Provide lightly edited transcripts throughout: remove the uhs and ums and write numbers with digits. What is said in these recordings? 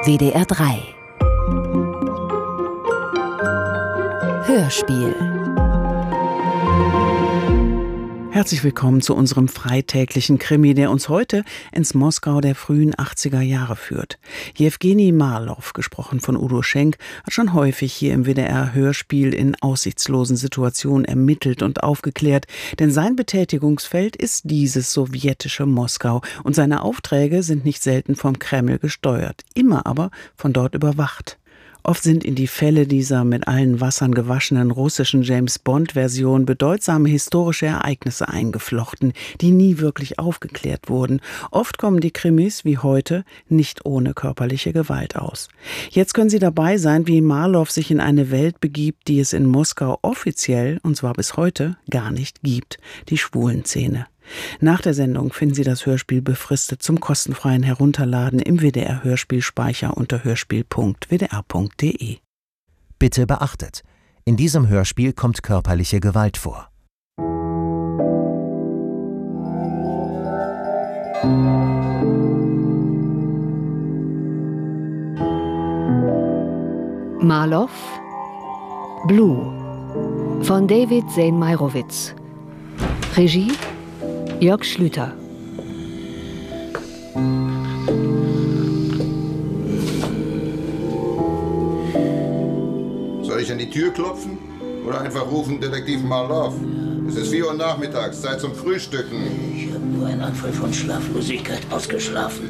WDR 3 Hörspiel. Herzlich willkommen zu unserem freitäglichen Krimi, der uns heute ins Moskau der frühen 80er Jahre führt. Jewgeni Marlow, gesprochen von Udo Schenk, hat schon häufig hier im WDR-Hörspiel in aussichtslosen Situationen ermittelt und aufgeklärt, denn sein Betätigungsfeld ist dieses sowjetische Moskau und seine Aufträge sind nicht selten vom Kreml gesteuert, immer aber von dort überwacht. Oft sind in die Fälle dieser mit allen Wassern gewaschenen russischen James-Bond-Version bedeutsame historische Ereignisse eingeflochten, die nie wirklich aufgeklärt wurden. Oft kommen die Krimis, wie heute, nicht ohne körperliche Gewalt aus. Jetzt können Sie dabei sein, wie Marlow sich in eine Welt begibt, die es in Moskau offiziell, und zwar bis heute, gar nicht gibt, die Schwulenszene. Nach der Sendung finden Sie das Hörspiel befristet zum kostenfreien Herunterladen im WDR-Hörspielspeicher unter hörspiel.wdr.de. Bitte beachtet, in diesem Hörspiel kommt körperliche Gewalt vor. Marlow, Blue von David Zeyn-Meirowitz. Regie Jörg Schlüter. Soll ich an die Tür klopfen? Oder einfach rufen, Detektiv Marlow? Es ist 4 Uhr nachmittags, Zeit zum Frühstücken. Ich habe nur einen Anfall von Schlaflosigkeit ausgeschlafen.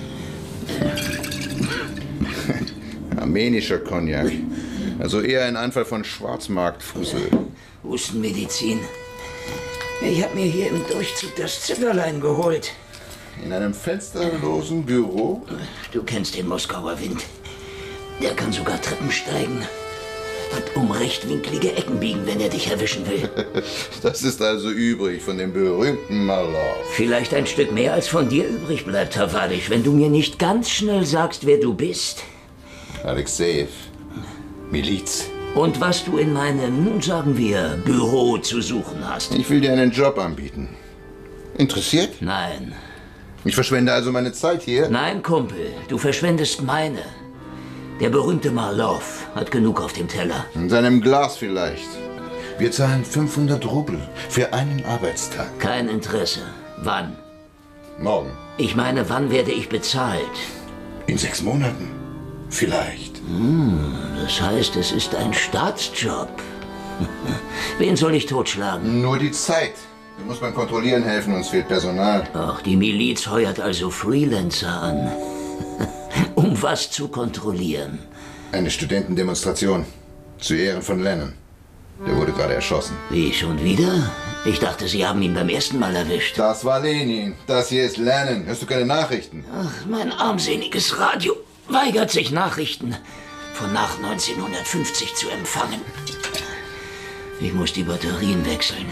Armenischer Cognac. Also eher ein Anfall von Schwarzmarktfussel. Hustenmedizin. Ich habe mir hier im Durchzug das Zimmerlein geholt. In einem fensterlosen Büro? Du kennst den Moskauer Wind. Der kann sogar Treppen steigen und um rechtwinklige Ecken biegen, wenn er dich erwischen will. Das ist also übrig von dem berühmten Marlow. Vielleicht ein Stück mehr als von dir übrig bleibt, Tavadisch, wenn du mir nicht ganz schnell sagst, wer du bist. Alexejew. Miliz. Und was du in meinem, sagen wir, Büro zu suchen hast. Ich will dir einen Job anbieten. Interessiert? Nein. Ich verschwende also meine Zeit hier? Nein, Kumpel, du verschwendest meine. Der berühmte Marlow hat genug auf dem Teller. In seinem Glas vielleicht. Wir zahlen 500 Rubel für einen Arbeitstag. Kein Interesse. Wann? Morgen. Ich meine, wann werde ich bezahlt? In 6 Monaten. Vielleicht. Das heißt, es ist ein Staatsjob. Wen soll ich totschlagen? Nur die Zeit. Du musst beim Kontrollieren helfen, uns fehlt Personal. Ach, die Miliz heuert also Freelancer an. Um was zu kontrollieren? Eine Studentendemonstration. Zu Ehren von Lenin. Der wurde gerade erschossen. Wie, schon wieder? Ich dachte, Sie haben ihn beim ersten Mal erwischt. Das war Lenin. Das hier ist Lenin. Hörst du keine Nachrichten? Ach, mein armseliges Radio weigert sich, Nachrichten von nach 1950 zu empfangen. Ich muss die Batterien wechseln.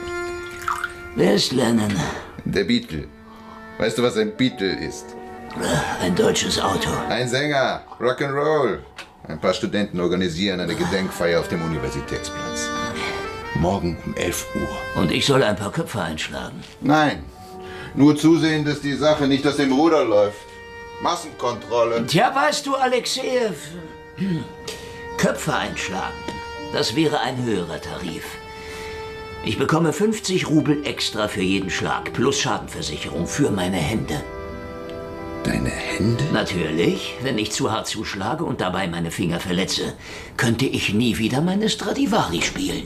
Wer ist Lennon? Der Beatle. Weißt du, was ein Beatle ist? Ein deutsches Auto. Ein Sänger. Rock'n'Roll. Ein paar Studenten organisieren eine Gedenkfeier auf dem Universitätsplatz. Morgen um 11 Uhr. Und ich soll ein paar Köpfe einschlagen? Nein. Nur zusehen, dass die Sache nicht aus dem Ruder läuft. Massenkontrolle. Tja, weißt du, Alexejew, Köpfe einschlagen, das wäre ein höherer Tarif. Ich bekomme 50 Rubel extra für jeden Schlag, plus Schadenversicherung für meine Hände. Deine Hände? Natürlich, wenn ich zu hart zuschlage und dabei meine Finger verletze, könnte ich nie wieder meine Stradivari spielen.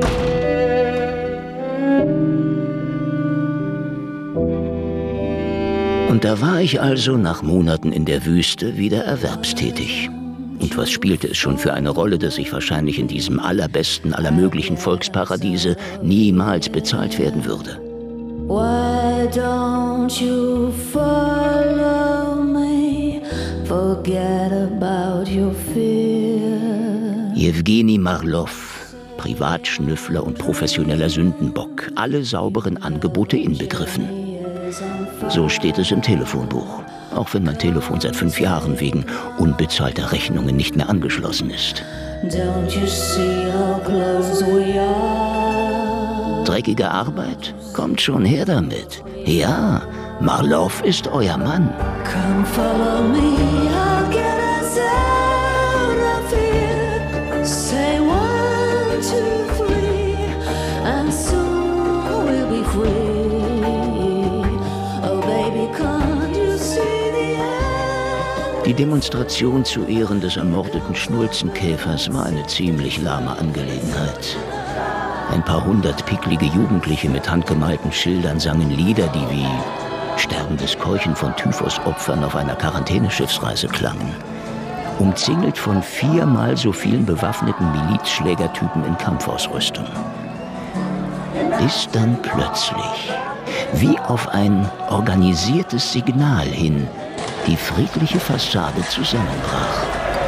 Und da war ich also nach Monaten in der Wüste wieder erwerbstätig. Und was spielte es schon für eine Rolle, dass ich wahrscheinlich in diesem allerbesten aller möglichen Volksparadiese niemals bezahlt werden würde? Why don't you follow me? Forget about your fear. Jewgeni Marlow, Privatschnüffler und professioneller Sündenbock, alle sauberen Angebote inbegriffen. So steht es im Telefonbuch, auch wenn mein Telefon seit 5 Jahren wegen unbezahlter Rechnungen nicht mehr angeschlossen ist. Don't you see how close we are? Dreckige Arbeit? Kommt schon her damit. Ja, Marlow ist euer Mann. Come follow me, I'll get out of fear. Say 1, 2, 3, and soon we'll be free. Oh baby, can't you see the end? Die Demonstration zu Ehren des ermordeten Schnulzenkäfers war eine ziemlich lahme Angelegenheit. Ein paar hundert picklige Jugendliche mit handgemalten Schildern sangen Lieder, die wie sterbendes Keuchen von Typhusopfern auf einer Quarantäneschiffsreise klangen. Umzingelt von 4-mal so vielen bewaffneten Milizschlägertypen in Kampfausrüstung. Bis dann plötzlich, wie auf ein organisiertes Signal hin, die friedliche Fassade zusammenbrach.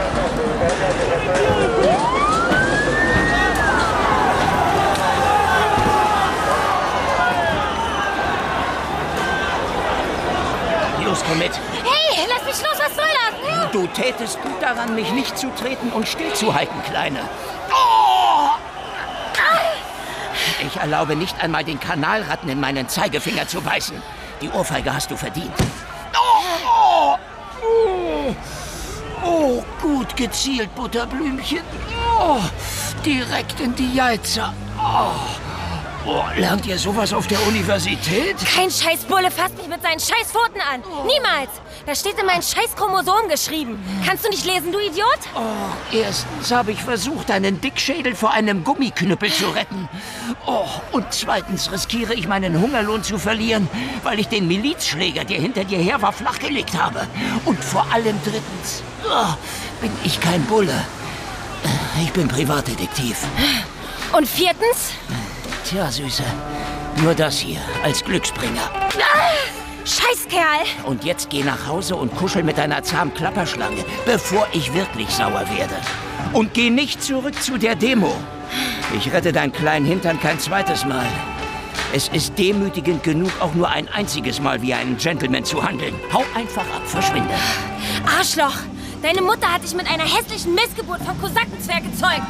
Los, komm mit. Hey, lass mich los, was soll das? Du tätest gut daran, mich nicht zu treten und stillzuhalten, Kleine. Ich erlaube nicht einmal den Kanalratten in meinen Zeigefinger zu beißen. Die Ohrfeige hast du verdient. Oh, gut gezielt, Butterblümchen. Oh, direkt in die Jeizer. Oh, lernt ihr sowas auf der Universität? Kein Scheißbulle fasst mich mit seinen Scheißpfoten an. Niemals. Das steht in meinen Scheißchromosomen geschrieben. Kannst du nicht lesen, du Idiot? Oh, erstens habe ich versucht, einen Dickschädel vor einem Gummiknüppel zu retten. Oh, und zweitens riskiere ich meinen Hungerlohn zu verlieren, weil ich den Milizschläger, der hinter dir her war, flachgelegt habe. Und vor allem drittens bin ich kein Bulle. Ich bin Privatdetektiv. Und viertens? Tja, Süße, nur das hier als Glücksbringer. Scheißkerl! Und jetzt geh nach Hause und kuschel mit deiner zahmen Klapperschlange, bevor ich wirklich sauer werde. Und geh nicht zurück zu der Demo. Ich rette deinen kleinen Hintern kein zweites Mal. Es ist demütigend genug, auch nur ein einziges Mal wie ein Gentleman zu handeln. Hau einfach ab, verschwinde. Arschloch! Deine Mutter hat dich mit einer hässlichen Missgeburt vom Kosakenzwerg gezeugt.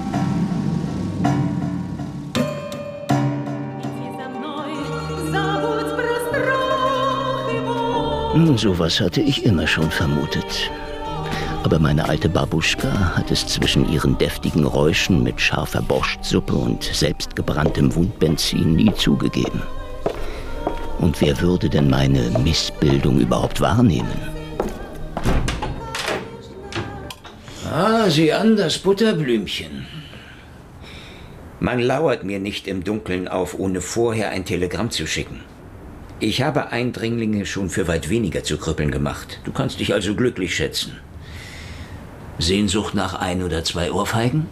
Sowas hatte ich immer schon vermutet. Aber meine alte Babuschka hat es zwischen ihren deftigen Räuschen mit scharfer Borschtsuppe und selbstgebranntem Wundbenzin nie zugegeben. Und wer würde denn meine Missbildung überhaupt wahrnehmen? Sieh an, das Butterblümchen. Man lauert mir nicht im Dunkeln auf, ohne vorher ein Telegramm zu schicken. Ich habe Eindringlinge schon für weit weniger zu Krüppeln gemacht. Du kannst dich also glücklich schätzen. Sehnsucht nach 1 oder 2 Ohrfeigen?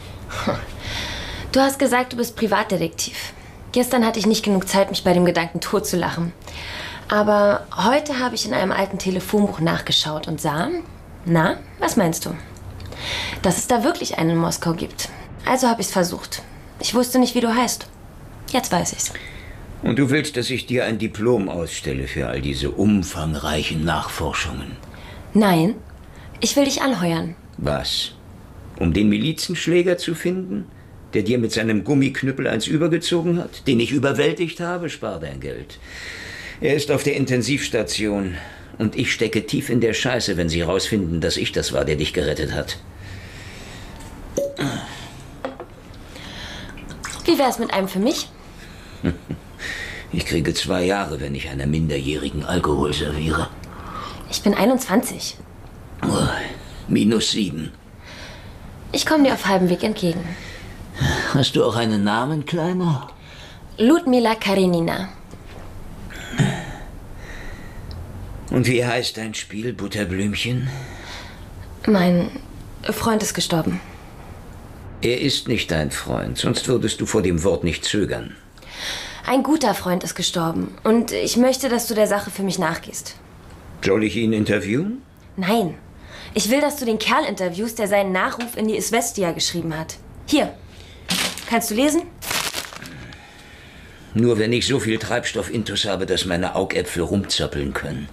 Du hast gesagt, du bist Privatdetektiv. Gestern hatte ich nicht genug Zeit, mich bei dem Gedanken totzulachen. Aber heute habe ich in einem alten Telefonbuch nachgeschaut und sah... Na, was meinst du? Dass es da wirklich einen in Moskau gibt. Also habe ich es versucht. Ich wusste nicht, wie du heißt. Jetzt weiß ich's. Und du willst, dass ich dir ein Diplom ausstelle für all diese umfangreichen Nachforschungen? Nein, ich will dich anheuern. Was? Um den Milizenschläger zu finden, der dir mit seinem Gummiknüppel eins übergezogen hat? Den ich überwältigt habe? Spar dein Geld. Er ist auf der Intensivstation. Und ich stecke tief in der Scheiße, wenn sie rausfinden, dass ich das war, der dich gerettet hat. Wie wär's mit einem für mich? Ich kriege 2 Jahre, wenn ich einer Minderjährigen Alkohol serviere. Ich bin 21. -7. Ich komme dir auf halbem Weg entgegen. Hast du auch einen Namen, Kleiner? Ludmila Karenina. Und wie heißt dein Spiel, Butterblümchen? Mein Freund ist gestorben. Er ist nicht dein Freund, sonst würdest du vor dem Wort nicht zögern. Ein guter Freund ist gestorben und ich möchte, dass du der Sache für mich nachgehst. Soll ich ihn interviewen? Nein. Ich will, dass du den Kerl interviewst, der seinen Nachruf in die Izvestia geschrieben hat. Hier. Kannst du lesen? Nur wenn ich so viel Treibstoff-Intus habe, dass meine Augäpfel rumzappeln können.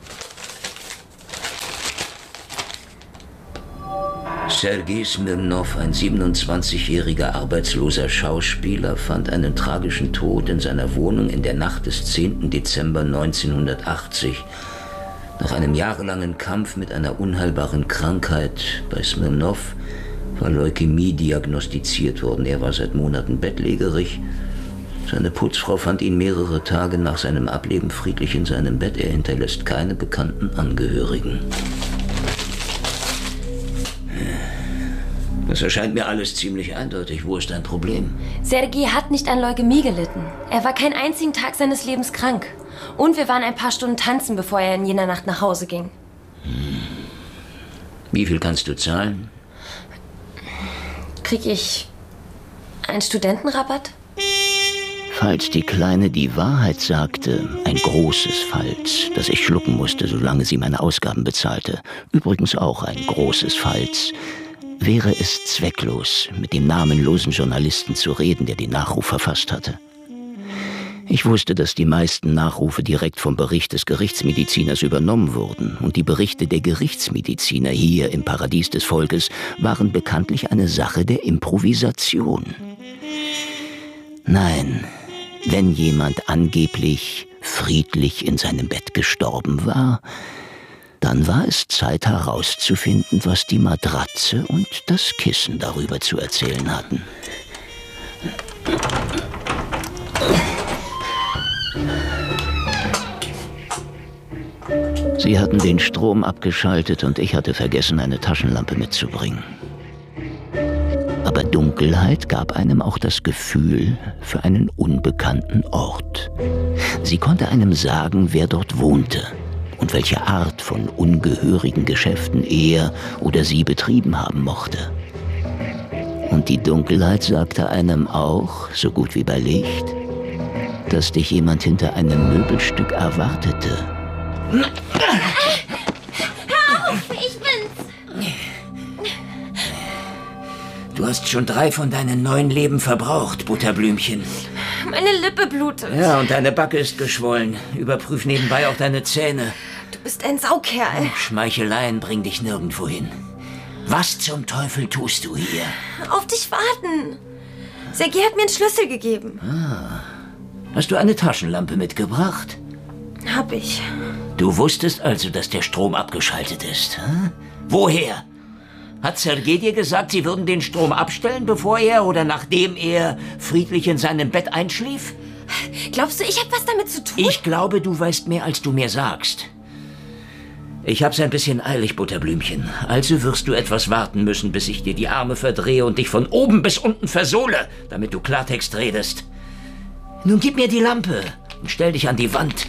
Sergei Smirnov, ein 27-jähriger arbeitsloser Schauspieler, fand einen tragischen Tod in seiner Wohnung in der Nacht des 10. Dezember 1980 Nach einem jahrelangen Kampf mit einer unheilbaren Krankheit bei Smirnov war Leukämie diagnostiziert worden. Er war seit Monaten bettlägerig. Seine Putzfrau fand ihn mehrere Tage nach seinem Ableben friedlich in seinem Bett. Er hinterlässt keine bekannten Angehörigen. Das erscheint mir alles ziemlich eindeutig. Wo ist dein Problem? Sergei hat nicht an Leukämie gelitten. Er war keinen einzigen Tag seines Lebens krank. Und wir waren ein paar Stunden tanzen, bevor er in jener Nacht nach Hause ging. Wie viel kannst du zahlen? Krieg ich einen Studentenrabatt? Falls die Kleine die Wahrheit sagte, ein großes Falls, das ich schlucken musste, solange sie meine Ausgaben bezahlte, übrigens auch ein großes Falls, wäre es zwecklos, mit dem namenlosen Journalisten zu reden, der den Nachruf verfasst hatte. Ich wusste, dass die meisten Nachrufe direkt vom Bericht des Gerichtsmediziners übernommen wurden, und die Berichte der Gerichtsmediziner hier im Paradies des Volkes waren bekanntlich eine Sache der Improvisation. Nein, wenn jemand angeblich friedlich in seinem Bett gestorben war, dann war es Zeit herauszufinden, was die Matratze und das Kissen darüber zu erzählen hatten. Sie hatten den Strom abgeschaltet und ich hatte vergessen, eine Taschenlampe mitzubringen. Aber Dunkelheit gab einem auch das Gefühl für einen unbekannten Ort. Sie konnte einem sagen, wer dort wohnte und welche Art von ungehörigen Geschäften er oder sie betrieben haben mochte. Und die Dunkelheit sagte einem auch, so gut wie bei Licht, dass dich jemand hinter einem Möbelstück erwartete. Hör auf, ich bin's! Du hast schon 3 von deinen 9 Leben verbraucht, Butterblümchen. Meine Lippe blutet. Ja, und deine Backe ist geschwollen. Überprüf nebenbei auch deine Zähne. Du bist ein Saukerl. Schmeicheleien bringen dich nirgendwo hin. Was zum Teufel tust du hier? Auf dich warten. Sergei hat mir einen Schlüssel gegeben. Hast du eine Taschenlampe mitgebracht? Hab ich. Du wusstest also, dass der Strom abgeschaltet ist. Hm? Woher? Hat Sergei dir gesagt, sie würden den Strom abstellen, bevor er oder nachdem er friedlich in seinem Bett einschlief? Glaubst du, ich habe was damit zu tun? Ich glaube, du weißt mehr, als du mir sagst. Ich hab's ein bisschen eilig, Butterblümchen. Also wirst du etwas warten müssen, bis ich dir die Arme verdrehe und dich von oben bis unten versohle, damit du Klartext redest. Nun gib mir die Lampe und stell dich an die Wand.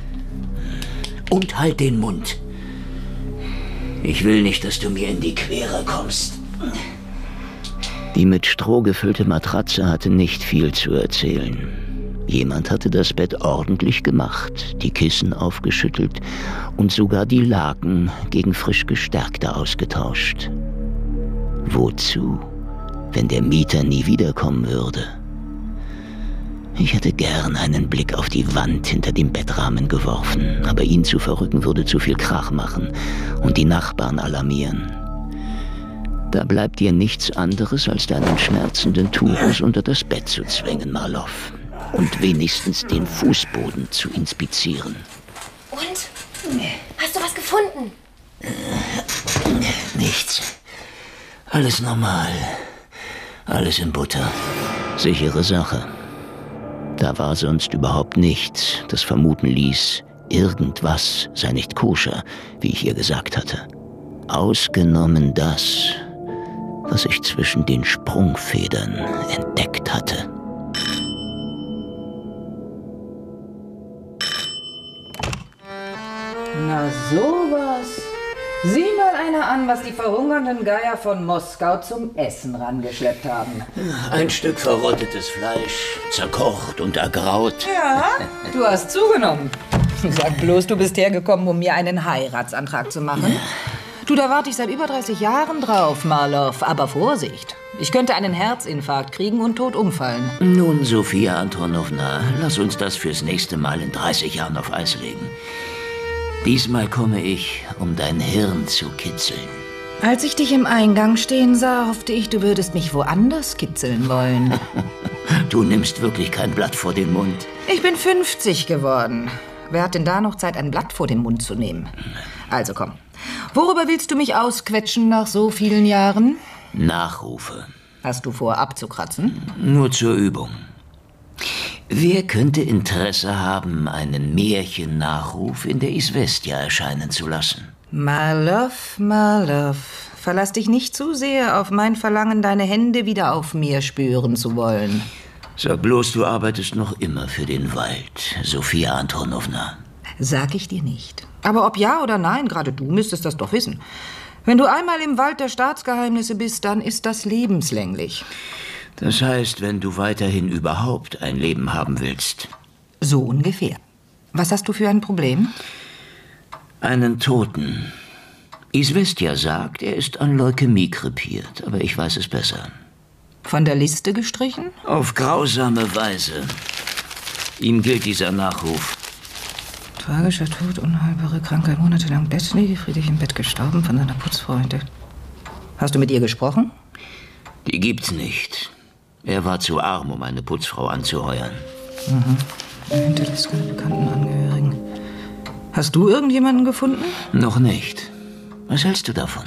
Und halt den Mund. Ich will nicht, dass du mir in die Quere kommst. Die mit Stroh gefüllte Matratze hatte nicht viel zu erzählen. Jemand hatte das Bett ordentlich gemacht, die Kissen aufgeschüttelt und sogar die Laken gegen frisch gestärkte ausgetauscht. Wozu, wenn der Mieter nie wiederkommen würde? Ich hätte gern einen Blick auf die Wand hinter dem Bettrahmen geworfen, aber ihn zu verrücken würde zu viel Krach machen und die Nachbarn alarmieren. Da bleibt dir nichts anderes, als deinen schmerzenden Tubus unter das Bett zu zwängen, Marlow, und wenigstens den Fußboden zu inspizieren. Und? Hast du was gefunden? Nichts. Alles normal. Alles in Butter. Sichere Sache. Da war sonst überhaupt nichts, das vermuten ließ, irgendwas sei nicht koscher, wie ich ihr gesagt hatte. Ausgenommen das, was ich zwischen den Sprungfedern entdeckt hatte. Na sowas. Sieh mal einer an, was die verhungernden Geier von Moskau zum Essen rangeschleppt haben. Ein Stück verrottetes Fleisch, zerkocht und ergraut. Ja, du hast zugenommen. Sag bloß, du bist hergekommen, um mir einen Heiratsantrag zu machen. Du, da warte ich seit über 30 Jahren drauf, Marlow. Aber Vorsicht, ich könnte einen Herzinfarkt kriegen und tot umfallen. Nun, Sophia Antonowna, lass uns das fürs nächste Mal in 30 Jahren auf Eis legen. Diesmal komme ich, um dein Hirn zu kitzeln. Als ich dich im Eingang stehen sah, hoffte ich, du würdest mich woanders kitzeln wollen. Du nimmst wirklich kein Blatt vor den Mund. Ich bin 50 geworden. Wer hat denn da noch Zeit, ein Blatt vor den Mund zu nehmen? Also komm. Worüber willst du mich ausquetschen nach so vielen Jahren? Nachrufe. Hast du vor, abzukratzen? Nur zur Übung. Wer könnte Interesse haben, einen Märchennachruf in der Izvestia erscheinen zu lassen? Marlow, verlass dich nicht zu sehr auf mein Verlangen, deine Hände wieder auf mir spüren zu wollen. Sag bloß, du arbeitest noch immer für den Wald, Sophia Antonowna. Sag ich dir nicht. Aber ob ja oder nein, gerade du müsstest das doch wissen. Wenn du einmal im Wald der Staatsgeheimnisse bist, dann ist das lebenslänglich. Das heißt, wenn du weiterhin überhaupt ein Leben haben willst. So ungefähr. Was hast du für ein Problem? Einen Toten. Izvestia sagt, er ist an Leukämie krepiert, aber ich weiß es besser. Von der Liste gestrichen? Auf grausame Weise. Ihm gilt dieser Nachruf. Tragischer Tod, unheilbare Krankheit, monatelang bettlägerig, friedlich im Bett gestorben von seiner Putzfreundin. Hast du mit ihr gesprochen? Die gibt's nicht. Er war zu arm, um eine Putzfrau anzuheuern. Er hinterlässt keine bekannten Angehörigen. Hast du irgendjemanden gefunden? Noch nicht. Was hältst du davon?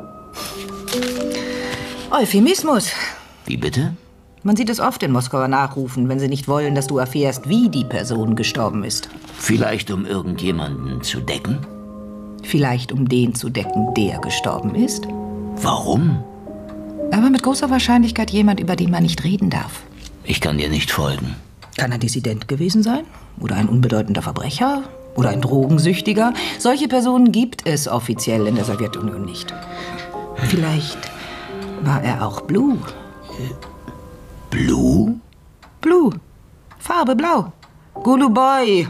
Euphemismus. Wie bitte? Man sieht es oft in Moskauer Nachrufen, wenn sie nicht wollen, dass du erfährst, wie die Person gestorben ist. Vielleicht um irgendjemanden zu decken? Vielleicht um den zu decken, der gestorben ist? Warum? Aber mit großer Wahrscheinlichkeit jemand, über den man nicht reden darf. Ich kann dir nicht folgen. Kann ein Dissident gewesen sein? Oder ein unbedeutender Verbrecher? Oder ein Drogensüchtiger? Solche Personen gibt es offiziell in der Sowjetunion nicht. Vielleicht war er auch Blue. Blue? Blue. Farbe blau. Goluboy.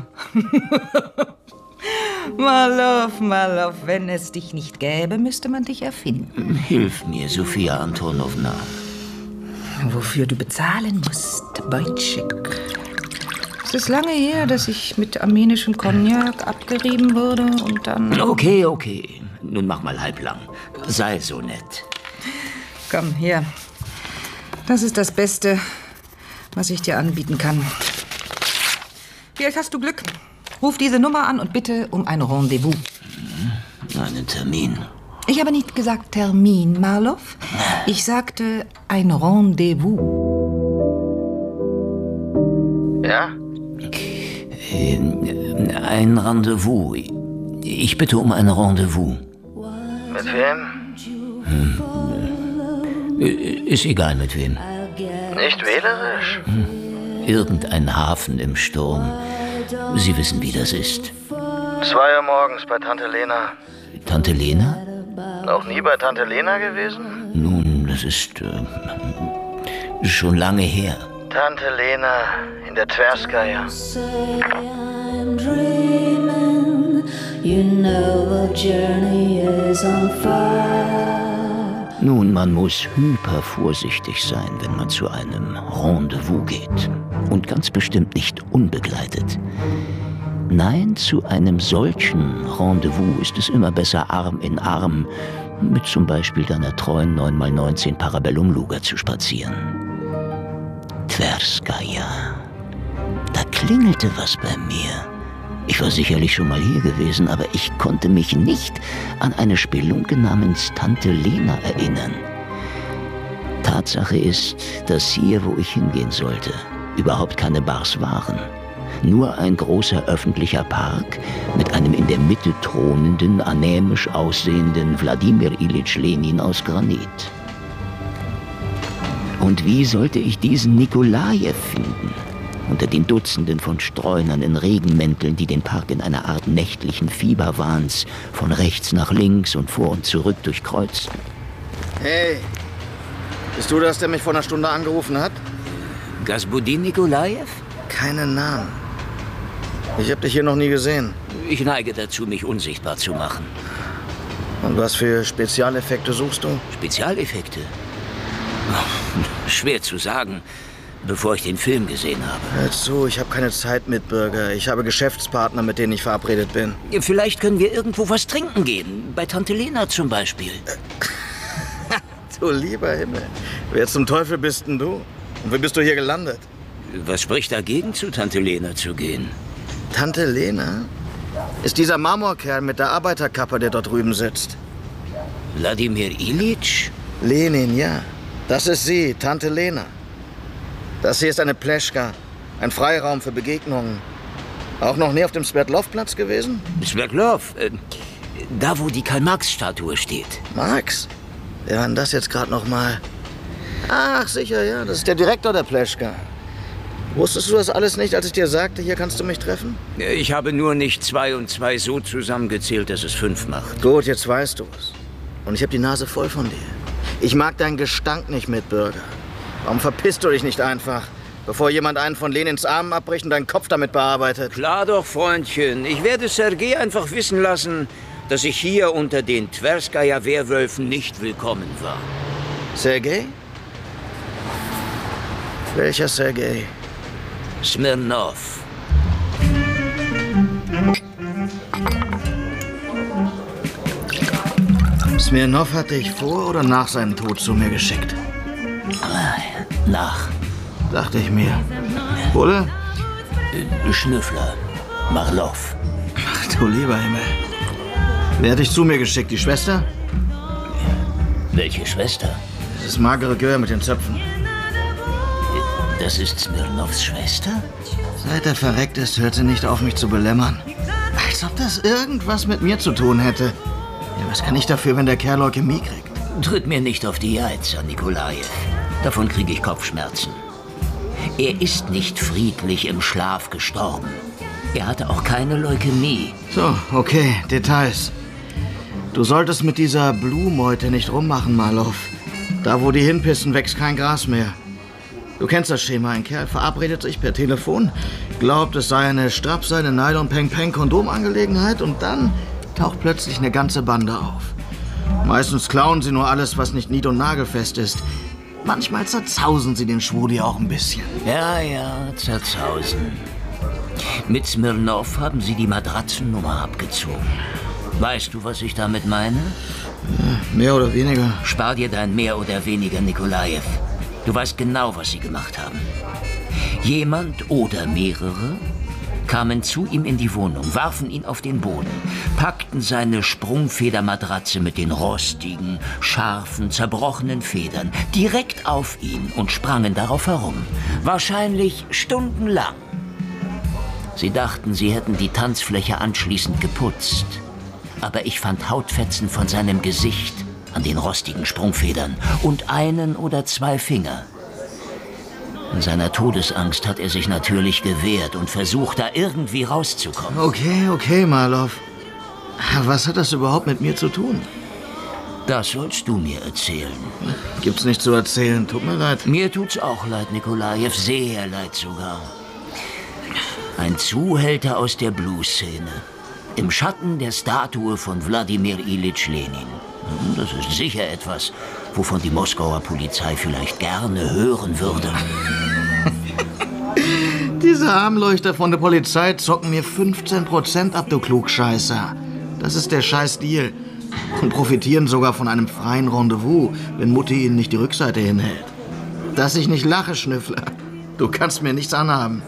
Marlow, wenn es dich nicht gäbe, müsste man dich erfinden. Hilf mir, Sophia Antonowna. Wofür du bezahlen musst, Beutschik. Es ist lange her, dass ich mit armenischem Cognac abgerieben wurde und dann... Okay. Nun mach mal halblang. Sei so nett. Komm, hier. Das ist das Beste, was ich dir anbieten kann. Vielleicht hast du Glück. Ruf diese Nummer an und bitte um ein Rendezvous. Einen Termin. Ich habe nicht gesagt Termin, Marlow. Ich sagte ein Rendezvous. Ja? Ein Rendezvous. Ich bitte um ein Rendezvous. Mit wem? Ist egal mit wem. Nicht wählerisch? Irgendein Hafen im Sturm. Sie wissen, wie das ist. 2 Uhr morgens bei Tante Lena. Tante Lena? Noch nie bei Tante Lena gewesen? Nun, das ist schon lange her. Tante Lena in der Twerskaja. Nun, man muss hypervorsichtig sein, wenn man zu einem Rendezvous geht. Und ganz bestimmt nicht unbegleitet. Nein, zu einem solchen Rendezvous ist es immer besser, Arm in Arm mit zum Beispiel deiner treuen 9x19 Parabellum-Luger zu spazieren. Twerskaja. Da klingelte was bei mir. Ich war sicherlich schon mal hier gewesen, aber ich konnte mich nicht an eine Spelunke namens Tante Lena erinnern. Tatsache ist, dass hier, wo ich hingehen sollte, überhaupt keine Bars waren. Nur ein großer öffentlicher Park mit einem in der Mitte thronenden, anämisch aussehenden Wladimir Ilyich Lenin aus Granit. Und wie sollte ich diesen Nikolajew finden? Unter den Dutzenden von Streunern in Regenmänteln, die den Park in einer Art nächtlichen Fieberwahns von rechts nach links und vor und zurück durchkreuzen. Hey, bist du das, der mich vor einer Stunde angerufen hat? Gasbudin Nikolajew? Keinen Namen. Ich habe dich hier noch nie gesehen. Ich neige dazu, mich unsichtbar zu machen. Und was für Spezialeffekte suchst du? Spezialeffekte? Schwer zu sagen, bevor ich den Film gesehen habe. Hör zu, ich habe keine Zeit, Mitbürger. Ich habe Geschäftspartner, mit denen ich verabredet bin. Vielleicht können wir irgendwo was trinken gehen. Bei Tante Lena zum Beispiel. Du lieber Himmel. Wer zum Teufel bist denn du? Und wie bist du hier gelandet? Was spricht dagegen, zu Tante Lena zu gehen? Tante Lena? Ist dieser Marmorkerl mit der Arbeiterkappe, der dort drüben sitzt. Wladimir Ilyich? Lenin, ja. Das ist sie, Tante Lena. Das hier ist eine Pleschka, ein Freiraum für Begegnungen. Auch noch nie auf dem Sverdlov-Platz gewesen? Sverdlov? Da, wo die Karl-Marx-Statue steht. Marx? Wer war denn das jetzt gerade noch mal? Ach, sicher, ja. Das ist der Direktor der Pleschka. Wusstest du das alles nicht, als ich dir sagte, hier kannst du mich treffen? Ich habe nur nicht 2 und 2 so zusammengezählt, dass es 5 macht. Gut, jetzt weißt du es. Und ich habe die Nase voll von dir. Ich mag deinen Gestank nicht, Mitbürger. Warum verpisst du dich nicht einfach, bevor jemand einen von Lenins Armen abbricht und deinen Kopf damit bearbeitet? Klar doch, Freundchen. Ich werde Sergei einfach wissen lassen, dass ich hier unter den Twerskaja-Werwölfen nicht willkommen war. Sergei? Welcher Sergei? Smirnov. Smirnov hat dich vor oder nach seinem Tod zu mir geschickt? Nach. Dachte ich mir. Oder? Schnüffler. Marlov. Ach du lieber Himmel. Wer hat dich zu mir geschickt? Die Schwester? Welche Schwester? Das magere Gör mit den Zöpfen. Das ist Smirnovs Schwester? Seit er verreckt ist, hört sie nicht auf, mich zu belämmern. Als ob das irgendwas mit mir zu tun hätte. Ja, was kann ich dafür, wenn der Kerl Leukämie kriegt? Tritt mir nicht auf die Eizer, Nikolajew. Davon kriege ich Kopfschmerzen. Er ist nicht friedlich im Schlaf gestorben. Er hatte auch keine Leukämie. So, okay, Details. Du solltest mit dieser Blue-Meute nicht rummachen, Marlov. Da, wo die hinpissen, wächst kein Gras mehr. Du kennst das Schema. Ein Kerl verabredet sich per Telefon, glaubt, es sei eine Strapse, eine Nylon-Peng-Peng-Kondom-Angelegenheit und dann taucht plötzlich eine ganze Bande auf. Meistens klauen sie nur alles, was nicht nied- und nagelfest ist. Manchmal zerzausen sie den Schwuli auch ein bisschen. Ja, zerzausen. Mit Smirnov haben sie die Matratzennummer abgezogen. Weißt du, was ich damit meine? Ja, mehr oder weniger. Spar dir dein mehr oder weniger, Nikolajew. Du weißt genau, was sie gemacht haben. Jemand oder mehrere kamen zu ihm in die Wohnung, warfen ihn auf den Boden, packten seine Sprungfedermatratze mit den rostigen, scharfen, zerbrochenen Federn direkt auf ihn und sprangen darauf herum. Wahrscheinlich stundenlang. Sie dachten, sie hätten die Tanzfläche anschließend geputzt. Aber ich fand Hautfetzen von seinem Gesicht an den rostigen Sprungfedern und 1 oder 2 Finger. In seiner Todesangst hat er sich natürlich gewehrt und versucht, da irgendwie rauszukommen. Okay, Marlov. Was hat das überhaupt mit mir zu tun? Das sollst du mir erzählen. Gibt's nicht zu erzählen, tut mir leid. Mir tut's auch leid, Nikolajew, sehr leid sogar. Ein Zuhälter aus der Blues-Szene. Im Schatten der Statue von Wladimir Ilyich Lenin. Das ist sicher etwas, wovon die Moskauer Polizei vielleicht gerne hören würde. Diese Armleuchter von der Polizei zocken mir 15% ab, du Klugscheißer. Das ist der Scheiß-Deal. Und profitieren sogar von einem freien Rendezvous, wenn Mutti ihnen nicht die Rückseite hinhält. Dass ich nicht lache, Schnüffler. Du kannst mir nichts anhaben.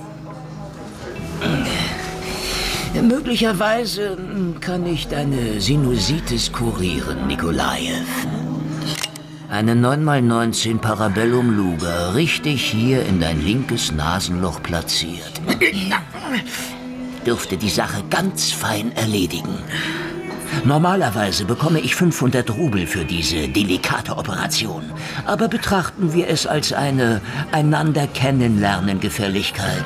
Möglicherweise kann ich deine Sinusitis kurieren, Nikolajew. Eine 9x19 Parabellum Luger, richtig hier in dein linkes Nasenloch platziert. Dürfte die Sache ganz fein erledigen. Normalerweise bekomme ich 500 Rubel für diese delikate Operation. Aber betrachten wir es als eine Einander-Kennenlernen-Gefälligkeit.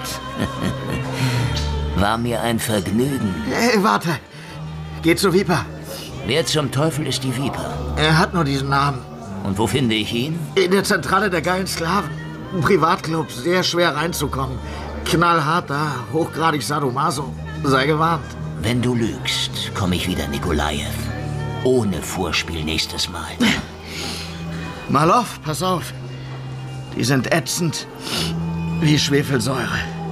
War mir ein Vergnügen. Hey, warte. Geh zu Viper. Wer zum Teufel ist die Viper? Er hat nur diesen Namen. Und wo finde ich ihn? In der Zentrale der geilen Sklaven. Ein Privatclub, sehr schwer reinzukommen. Knallhart da, hochgradig Sadomaso. Sei gewarnt. Wenn du lügst, komme ich wieder, Nikolajew. Ohne Vorspiel nächstes Mal. Marlov, pass auf. Die sind ätzend wie Schwefelsäure.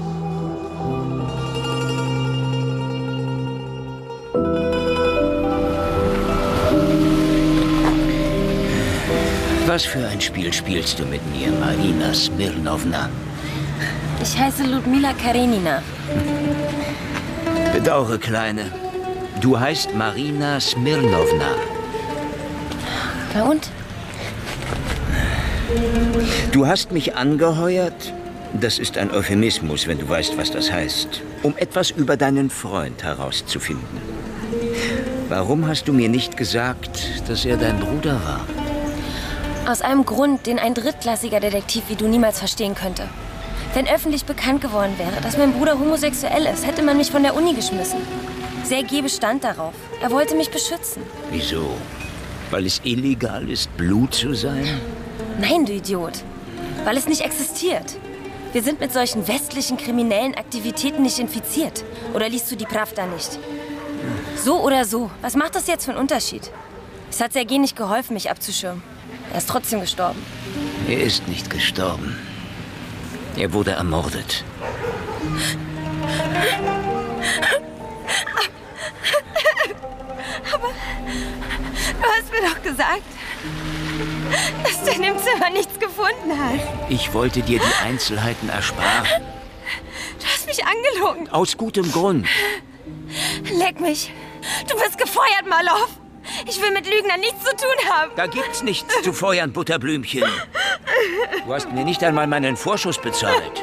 Was für ein Spiel spielst du mit mir, Marina Smirnovna? Ich heiße Ludmila Karenina. Bedauere, Kleine. Du heißt Marina Smirnowna. Na und? Du hast mich angeheuert, das ist ein Euphemismus, wenn du weißt, was das heißt, um etwas über deinen Freund herauszufinden. Warum hast du mir nicht gesagt, dass er dein Bruder war? Aus einem Grund, den ein drittklassiger Detektiv wie du niemals verstehen könnte. Wenn öffentlich bekannt geworden wäre, dass mein Bruder homosexuell ist, hätte man mich von der Uni geschmissen. Sergej bestand darauf. Er wollte mich beschützen. Wieso? Weil es illegal ist, Blut zu sein? Nein, du Idiot. Weil es nicht existiert. Wir sind mit solchen westlichen kriminellen Aktivitäten nicht infiziert. Oder liest du die Pravda nicht? So oder so, was macht das jetzt für einen Unterschied? Es hat Sergej nicht geholfen, mich abzuschirmen. Er ist trotzdem gestorben. Er ist nicht gestorben. Er wurde ermordet. Aber du hast mir doch gesagt, dass du in dem Zimmer nichts gefunden hast. Ich wollte dir die Einzelheiten ersparen. Du hast mich angelogen. Aus gutem Grund. Leck mich. Du bist gefeuert, Marlow. Ich will mit Lügnern nichts zu tun haben. Da gibt's nichts zu feuern, Butterblümchen. Du hast mir nicht einmal meinen Vorschuss bezahlt.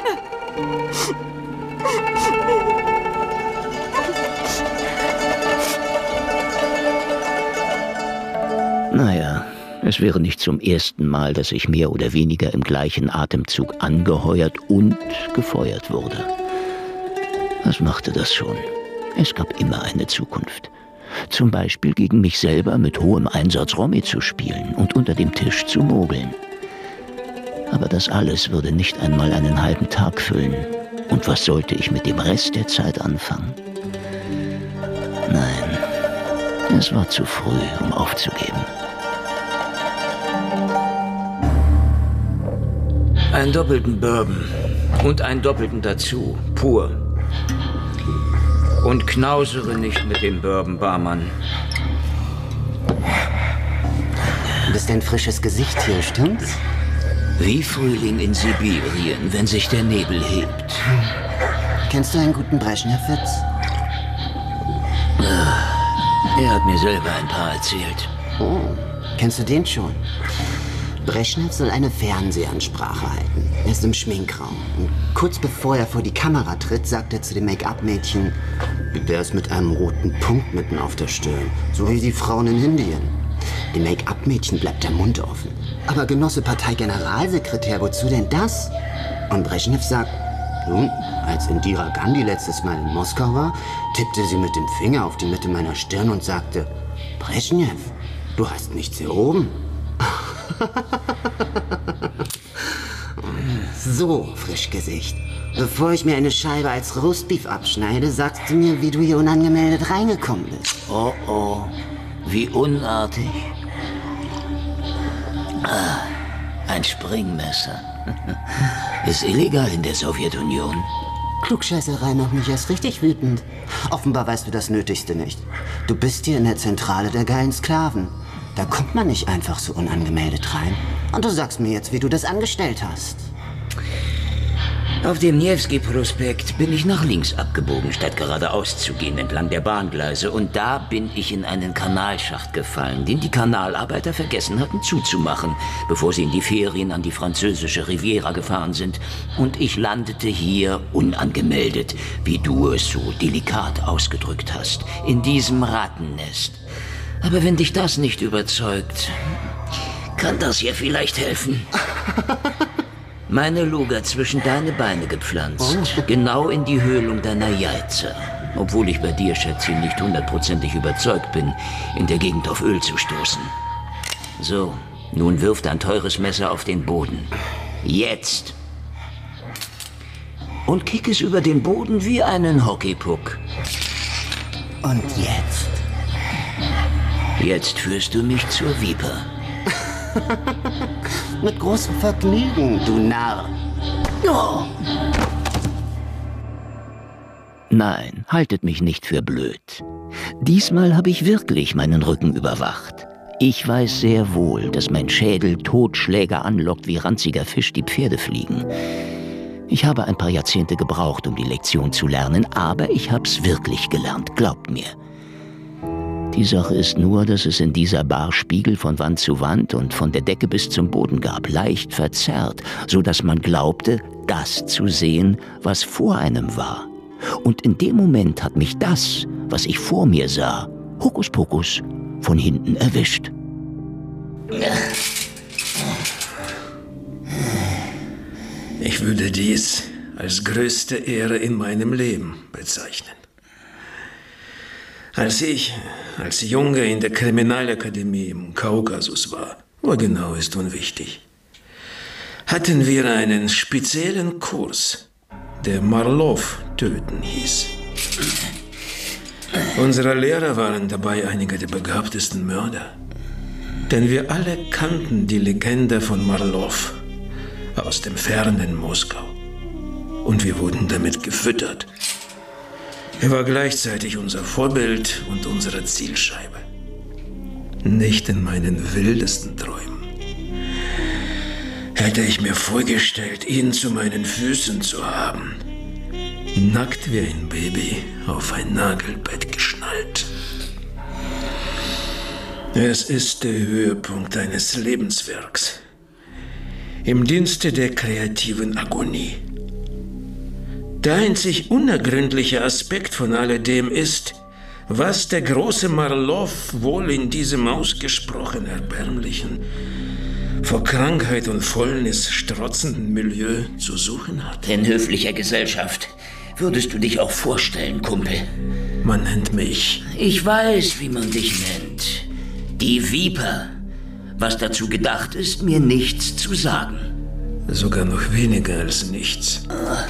Naja, es wäre nicht zum ersten Mal, dass ich mehr oder weniger im gleichen Atemzug angeheuert und gefeuert wurde. Was machte das schon? Es gab immer eine Zukunft. Zum Beispiel gegen mich selber mit hohem Einsatz Romy zu spielen und unter dem Tisch zu mogeln. Aber das alles würde nicht einmal einen halben Tag füllen. Und was sollte ich mit dem Rest der Zeit anfangen? Nein, es war zu früh, um aufzugeben. Einen doppelten Bourbon und einen doppelten dazu, pur. Und knausere nicht mit dem Bourbon, Barmann. Du bist ein frisches Gesicht hier, stimmt's? Wie Frühling in Sibirien, wenn sich der Nebel hebt. Kennst du einen guten Breschnew-Witz? Er hat mir selber ein paar erzählt. Oh, kennst du den schon? Breschnew soll eine Fernsehansprache halten. Er ist im Schminkraum. Und kurz bevor er vor die Kamera tritt, sagt er zu dem Make-up-Mädchen, wie wär's mit einem roten Punkt mitten auf der Stirn, so wie die Frauen in Indien. Dem Make-up-Mädchen bleibt der Mund offen. Aber Genosse Parteigeneralsekretär, wozu denn das? Und Breschnew sagt, nun, als Indira Gandhi letztes Mal in Moskau war, tippte sie mit dem Finger auf die Mitte meiner Stirn und sagte, Breschnew, du hast nichts hier oben. So, Frischgesicht. Bevor ich mir eine Scheibe als Roastbeef abschneide, sagst du mir, wie du hier unangemeldet reingekommen bist. Oh, oh. Wie unartig. Ah, ein Springmesser. Ist illegal in der Sowjetunion. Klugscheißerei macht mich erst richtig wütend. Offenbar weißt du das Nötigste nicht. Du bist hier in der Zentrale der geilen Sklaven. Da kommt man nicht einfach so unangemeldet rein. Und du sagst mir jetzt, wie du das angestellt hast. Auf dem Newski-Prospekt bin ich nach links abgebogen, statt geradeaus zu gehen entlang der Bahngleise. Und da bin ich in einen Kanalschacht gefallen, den die Kanalarbeiter vergessen hatten zuzumachen, bevor sie in die Ferien an die französische Riviera gefahren sind. Und ich landete hier unangemeldet, wie du es so delikat ausgedrückt hast, in diesem Rattennest. Aber wenn dich das nicht überzeugt, kann das ja vielleicht helfen. Meine Luga zwischen deine Beine gepflanzt, genau in die Höhlung deiner Jeize. Obwohl ich bei dir, Schätzchen, nicht 100%ig überzeugt bin, in der Gegend auf Öl zu stoßen. So, nun wirf dein teures Messer auf den Boden. Jetzt! Und kick es über den Boden wie einen Hockeypuck. Und jetzt? Jetzt führst du mich zur Viper. Mit großem Vergnügen, du Narr. Oh. Nein, haltet mich nicht für blöd. Diesmal habe ich wirklich meinen Rücken überwacht. Ich weiß sehr wohl, dass mein Schädel Totschläger anlockt wie ranziger Fisch die Pferde fliegen. Ich habe ein paar Jahrzehnte gebraucht, um die Lektion zu lernen, aber ich hab's wirklich gelernt, glaubt mir. Die Sache ist nur, dass es in dieser Bar Spiegel von Wand zu Wand und von der Decke bis zum Boden gab, leicht verzerrt, so dass man glaubte, das zu sehen, was vor einem war. Und in dem Moment hat mich das, was ich vor mir sah, Hokuspokus, von hinten erwischt. Ich würde dies als größte Ehre in meinem Leben bezeichnen. Als ich als Junge in der Kriminalakademie im Kaukasus war, wo genau ist unwichtig, hatten wir einen speziellen Kurs, der Marlow töten hieß. Unsere Lehrer waren dabei einige der begabtesten Mörder, denn wir alle kannten die Legende von Marlow aus dem fernen Moskau. Und wir wurden damit gefüttert. Er war gleichzeitig unser Vorbild und unsere Zielscheibe. Nicht in meinen wildesten Träumen hätte ich mir vorgestellt, ihn zu meinen Füßen zu haben. Nackt wie ein Baby auf ein Nagelbett geschnallt. Es ist der Höhepunkt eines Lebenswerks. Im Dienste der kreativen Agonie. Der einzig unergründliche Aspekt von alledem ist, was der große Marlow wohl in diesem ausgesprochen erbärmlichen, vor Krankheit und Fäulnis strotzenden Milieu zu suchen hat. In höflicher Gesellschaft würdest du dich auch vorstellen, Kumpel. Man nennt mich. Ich weiß, wie man dich nennt. Die Viper. Was dazu gedacht ist, mir nichts zu sagen. Sogar noch weniger als nichts.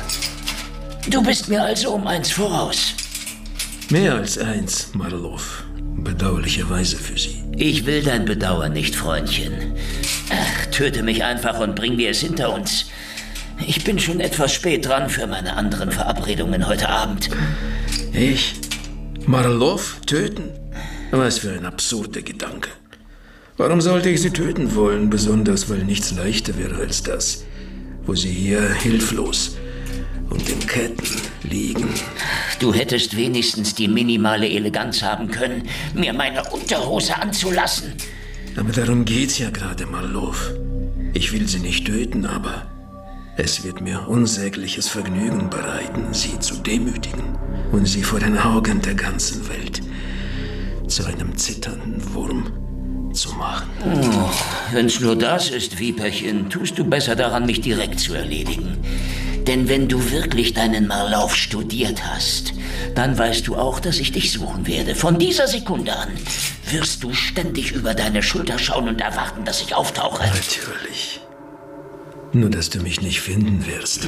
Du bist mir also um eins voraus. Mehr als eins, Marlow. Bedauerlicherweise für Sie. Ich will dein Bedauern nicht, Freundchen. Ach, töte mich einfach und bring wir es hinter uns. Ich bin schon etwas spät dran für meine anderen Verabredungen heute Abend. Ich? Marlow töten? Was für ein absurder Gedanke. Warum sollte ich sie töten wollen, besonders weil nichts leichter wäre als das, wo sie hier hilflos und in Ketten liegen. Du hättest wenigstens die minimale Eleganz haben können, mir meine Unterhose anzulassen. Aber darum geht's ja gerade, Marlow. Ich will sie nicht töten, aber es wird mir unsägliches Vergnügen bereiten, sie zu demütigen und sie vor den Augen der ganzen Welt zu einem zitternden Wurm zu machen. Oh, wenn's nur das ist, Viperchen, tust du besser daran, mich direkt zu erledigen. Denn wenn du wirklich deinen Marlow studiert hast, dann weißt du auch, dass ich dich suchen werde. Von dieser Sekunde an wirst du ständig über deine Schulter schauen und erwarten, dass ich auftauche. Natürlich. Nur, dass du mich nicht finden wirst.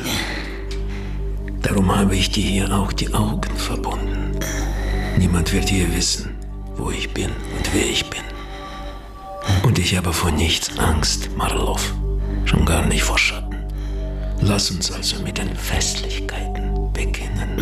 Darum habe ich dir hier auch die Augen verbunden. Niemand wird hier wissen, wo ich bin und wer ich bin. Und ich habe vor nichts Angst, Marlow. Schon gar nicht vor Schatten. Lass uns also mit den Festlichkeiten beginnen.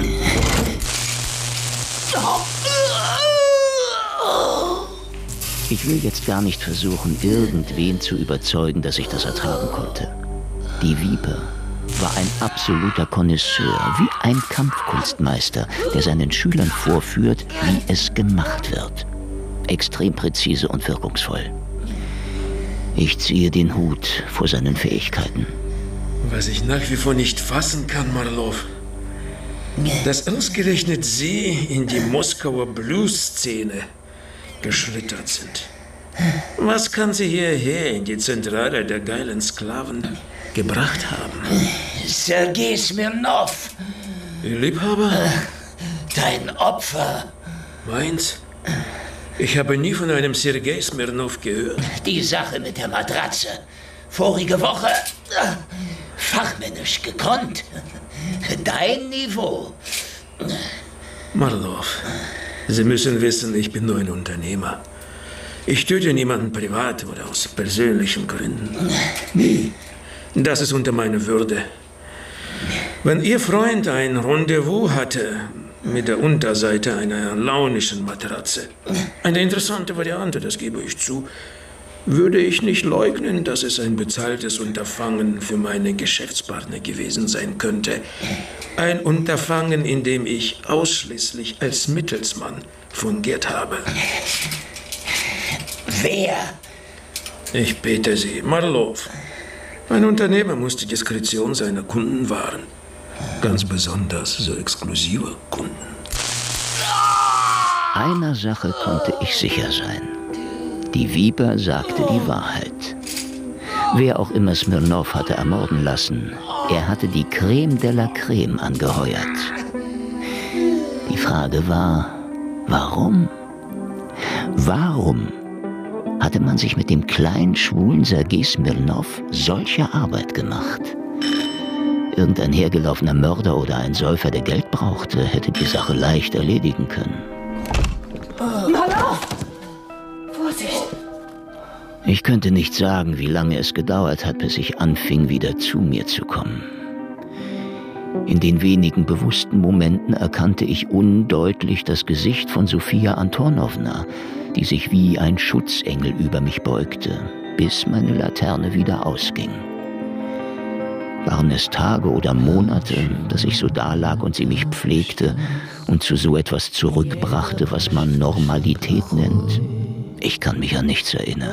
Ich will jetzt gar nicht versuchen, irgendwen zu überzeugen, dass ich das ertragen konnte. Die Viper war ein absoluter Connoisseur, wie ein Kampfkunstmeister, der seinen Schülern vorführt, wie es gemacht wird. Extrem präzise und wirkungsvoll. Ich ziehe den Hut vor seinen Fähigkeiten. Was ich nach wie vor nicht fassen kann, Marlow, dass ausgerechnet Sie in die Moskauer Blues-Szene geschlittert sind. Was kann Sie hierher in die Zentrale der geilen Sklaven gebracht haben? Sergei Smirnov. Ihr Liebhaber? Dein Opfer. Meins? Ich habe nie von einem Sergei Smirnov gehört. Die Sache mit der Matratze. Vorige Woche fachmännisch gekonnt. Dein Niveau. Marlow, Sie müssen wissen, ich bin nur ein Unternehmer. Ich töte niemanden privat oder aus persönlichen Gründen. Nie. Das ist unter meiner Würde. Wenn Ihr Freund ein Rendezvous hatte mit der Unterseite einer launischen Matratze, eine interessante Variante, das gebe ich zu, würde ich nicht leugnen, dass es ein bezahltes Unterfangen für meine Geschäftspartner gewesen sein könnte. Ein Unterfangen, in dem ich ausschließlich als Mittelsmann fungiert habe. Wer? Ich bitte Sie, Marlow. Ein Unternehmer muss die Diskretion seiner Kunden wahren. Ganz besonders so exklusive Kunden. Einer Sache konnte ich sicher sein. Die Viper sagte die Wahrheit. Wer auch immer Smirnow hatte ermorden lassen, er hatte die Creme de la Creme angeheuert. Die Frage war, warum? Warum hatte man sich mit dem kleinen, schwulen Sergei Smirnow solche Arbeit gemacht? Irgendein hergelaufener Mörder oder ein Säufer, der Geld brauchte, hätte die Sache leicht erledigen können. Marlow! Vorsicht! Ich könnte nicht sagen, wie lange es gedauert hat, bis ich anfing, wieder zu mir zu kommen. In den wenigen bewussten Momenten erkannte ich undeutlich das Gesicht von Sofia Antonowna, die sich wie ein Schutzengel über mich beugte, bis meine Laterne wieder ausging. Waren es Tage oder Monate, dass ich so dalag und sie mich pflegte und zu so etwas zurückbrachte, was man Normalität nennt? Ich kann mich an nichts erinnern.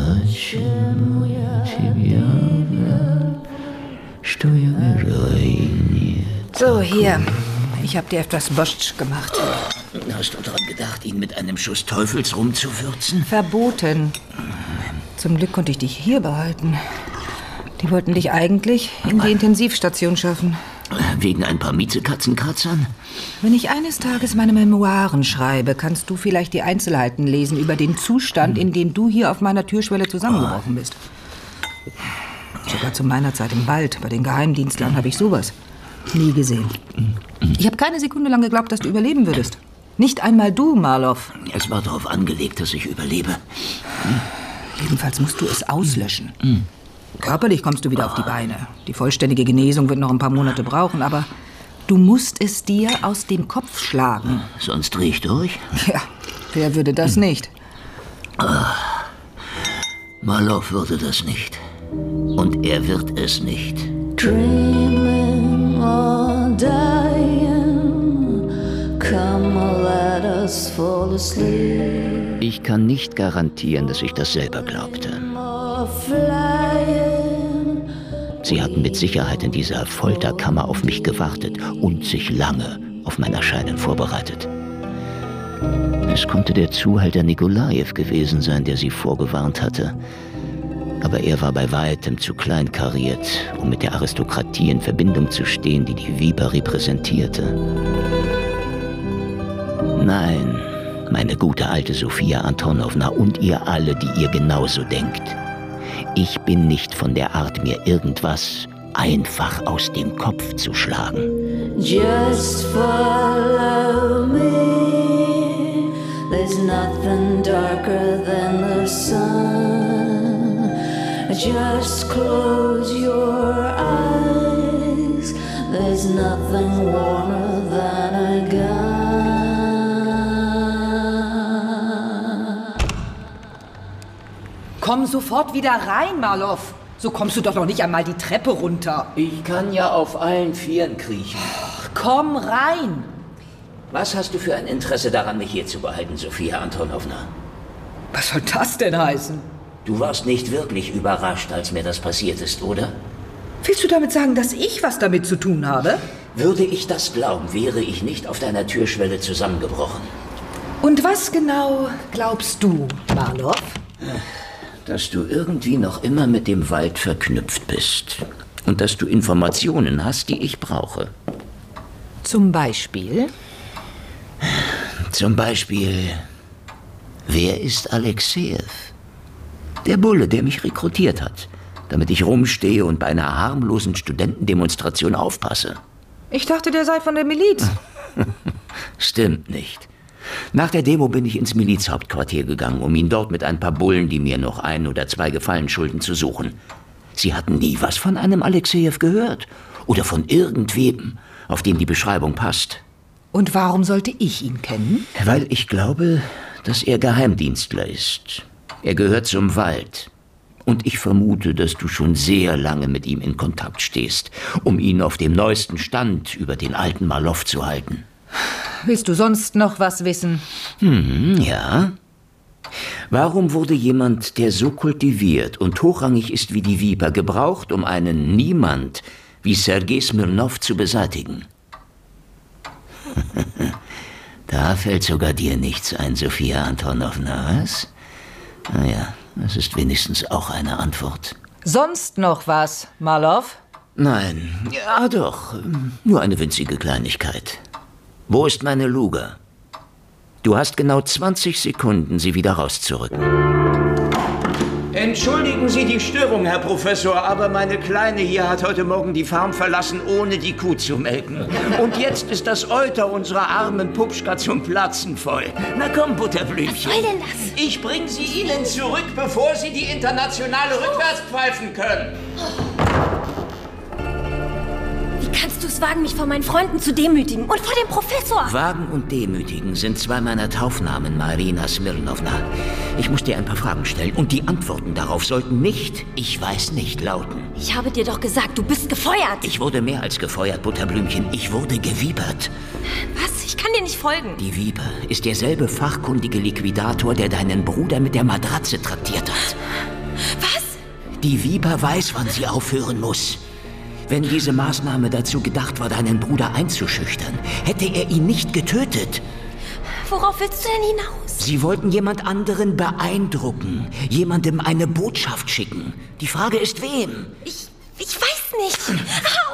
So, hier. Ich habe dir etwas Borscht gemacht. Hast du daran gedacht, ihn mit einem Schuss Teufelsrum zu würzen? Verboten. Zum Glück konnte ich dich hier behalten. Die wollten dich eigentlich in die Intensivstation schaffen. Wegen ein paar Miezekatzenkratzern? Wenn ich eines Tages meine Memoiren schreibe, kannst du vielleicht die Einzelheiten lesen über den Zustand, in dem du hier auf meiner Türschwelle zusammengebrochen bist. Sogar zu meiner Zeit im Wald, bei den Geheimdienstlern, habe ich sowas nie gesehen. Ich habe keine Sekunde lang geglaubt, dass du überleben würdest. Nicht einmal du, Marlow. Es war darauf angelegt, dass ich überlebe. Jedenfalls musst du es auslöschen. Körperlich kommst du wieder auf die Beine. Die vollständige Genesung wird noch ein paar Monate brauchen, aber du musst es dir aus dem Kopf schlagen. Sonst dreh ich durch? Ja, wer würde das nicht? Marlow würde das nicht. Und er wird es nicht. Dreaming or dying, come let us fall asleep. Ich kann nicht garantieren, dass ich das selber glaubte. Sie hatten mit Sicherheit in dieser Folterkammer auf mich gewartet und sich lange auf mein Erscheinen vorbereitet. Es konnte der Zuhälter Nikolajew gewesen sein, der sie vorgewarnt hatte. Aber er war bei weitem zu kleinkariert, um mit der Aristokratie in Verbindung zu stehen, die die Viper repräsentierte. Nein, meine gute alte Sofia Antonowna und ihr alle, die ihr genauso denkt. Ich bin nicht von der Art, mir irgendwas einfach aus dem Kopf zu schlagen. Just follow me. There's nothing darker than the sun. Just close your eyes. There's nothing warmer than a gun. Komm sofort wieder rein, Marlow. So kommst du doch noch nicht einmal die Treppe runter. Ich kann ja auf allen Vieren kriechen. Komm rein. Was hast du für ein Interesse daran, mich hier zu behalten, Sofia Antonowna? Was soll das denn heißen? Du warst nicht wirklich überrascht, als mir das passiert ist, oder? Willst du damit sagen, dass ich was damit zu tun habe? Würde ich das glauben, wäre ich nicht auf deiner Türschwelle zusammengebrochen. Und was genau glaubst du, Marlow? Dass du irgendwie noch immer mit dem Wald verknüpft bist. Und dass du Informationen hast, die ich brauche. Zum Beispiel? Zum Beispiel, wer ist Alexejew? Der Bulle, der mich rekrutiert hat, damit ich rumstehe und bei einer harmlosen Studentendemonstration aufpasse. Ich dachte, der sei von der Miliz. Stimmt nicht. Nach der Demo bin ich ins Milizhauptquartier gegangen, um ihn dort mit ein paar Bullen, die mir noch 1 oder 2 Gefallen schulden, zu suchen. Sie hatten nie was von einem Alexejew gehört. Oder von irgendwem, auf dem die Beschreibung passt. Und warum sollte ich ihn kennen? Weil ich glaube, dass er Geheimdienstler ist. Er gehört zum Wald. Und ich vermute, dass du schon sehr lange mit ihm in Kontakt stehst, um ihn auf dem neuesten Stand über den alten Marlow zu halten. Willst du sonst noch was wissen? Ja. Warum wurde jemand, der so kultiviert und hochrangig ist wie die Viper, gebraucht, um einen Niemand wie Sergei Smirnow zu beseitigen? Da fällt sogar dir nichts ein, Sophia Antonowna, was? Naja, das ist wenigstens auch eine Antwort. Sonst noch was, Marlow? Nein, ja doch, nur eine winzige Kleinigkeit. Wo ist meine Luga? Du hast genau 20 Sekunden, sie wieder rauszurücken. Entschuldigen Sie die Störung, Herr Professor, aber meine Kleine hier hat heute Morgen die Farm verlassen, ohne die Kuh zu melken. Und jetzt ist das Euter unserer armen Pupschka zum Platzen voll. Na komm, Butterblümchen. Was soll denn das? Ich bring sie Ihnen zurück, bevor Sie die Internationale rückwärts pfeifen können. Wie kannst du es wagen, mich vor meinen Freunden zu demütigen und vor dem Professor? Wagen und demütigen sind zwei meiner Taufnamen, Marina Smirnowna. Ich muss dir ein paar Fragen stellen und die Antworten darauf sollten nicht, ich weiß nicht, lauten. Ich habe dir doch gesagt, du bist gefeuert. Ich wurde mehr als gefeuert, Butterblümchen. Ich wurde gewiepert. Was? Ich kann dir nicht folgen. Die Viper ist derselbe fachkundige Liquidator, der deinen Bruder mit der Matratze traktiert hat. Was? Die Viper weiß, wann sie aufhören muss. Wenn diese Maßnahme dazu gedacht war, deinen Bruder einzuschüchtern, hätte er ihn nicht getötet. Worauf willst du denn hinaus? Sie wollten jemand anderen beeindrucken, jemandem eine Botschaft schicken. Die Frage ist, wem? Ich weiß nicht.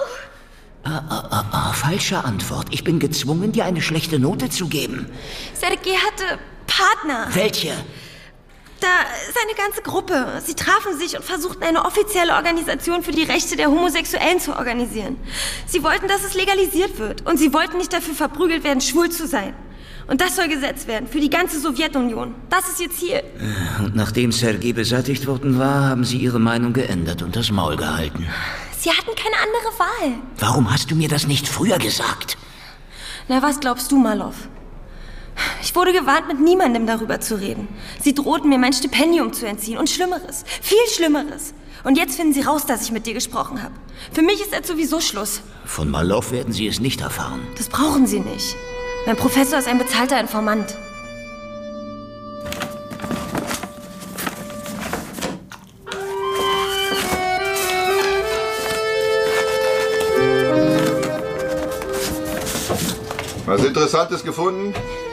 Au! Falsche Antwort. Ich bin gezwungen, dir eine schlechte Note zu geben. Sergei hatte Partner. Welche? Da seine ganze Gruppe. Sie trafen sich und versuchten, eine offizielle Organisation für die Rechte der Homosexuellen zu organisieren. Sie wollten, dass es legalisiert wird. Und sie wollten nicht dafür verprügelt werden, schwul zu sein. Und das soll gesetzt werden, für die ganze Sowjetunion. Das ist ihr Ziel. Und nachdem Sergei beseitigt worden war, haben sie ihre Meinung geändert und das Maul gehalten. Sie hatten keine andere Wahl. Warum hast du mir das nicht früher gesagt? Na, was glaubst du, Marlow? Ich wurde gewarnt, mit niemandem darüber zu reden. Sie drohten mir, mein Stipendium zu entziehen und Schlimmeres, viel Schlimmeres. Und jetzt finden sie raus, dass ich mit dir gesprochen habe. Für mich ist jetzt sowieso Schluss. Von Marlow werden sie es nicht erfahren. Das brauchen sie nicht. Mein Professor ist ein bezahlter Informant. Was Interessantes gefunden?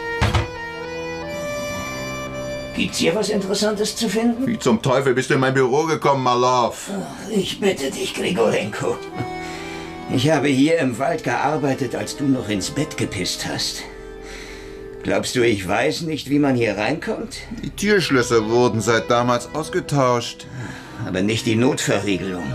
Gibt's hier was Interessantes zu finden? Wie zum Teufel bist du in mein Büro gekommen, Marlow? Ich bitte dich, Grigorenko. Ich habe hier im Wald gearbeitet, als du noch ins Bett gepisst hast. Glaubst du, ich weiß nicht, wie man hier reinkommt? Die Türschlösser wurden seit damals ausgetauscht. Aber nicht die Notverriegelung.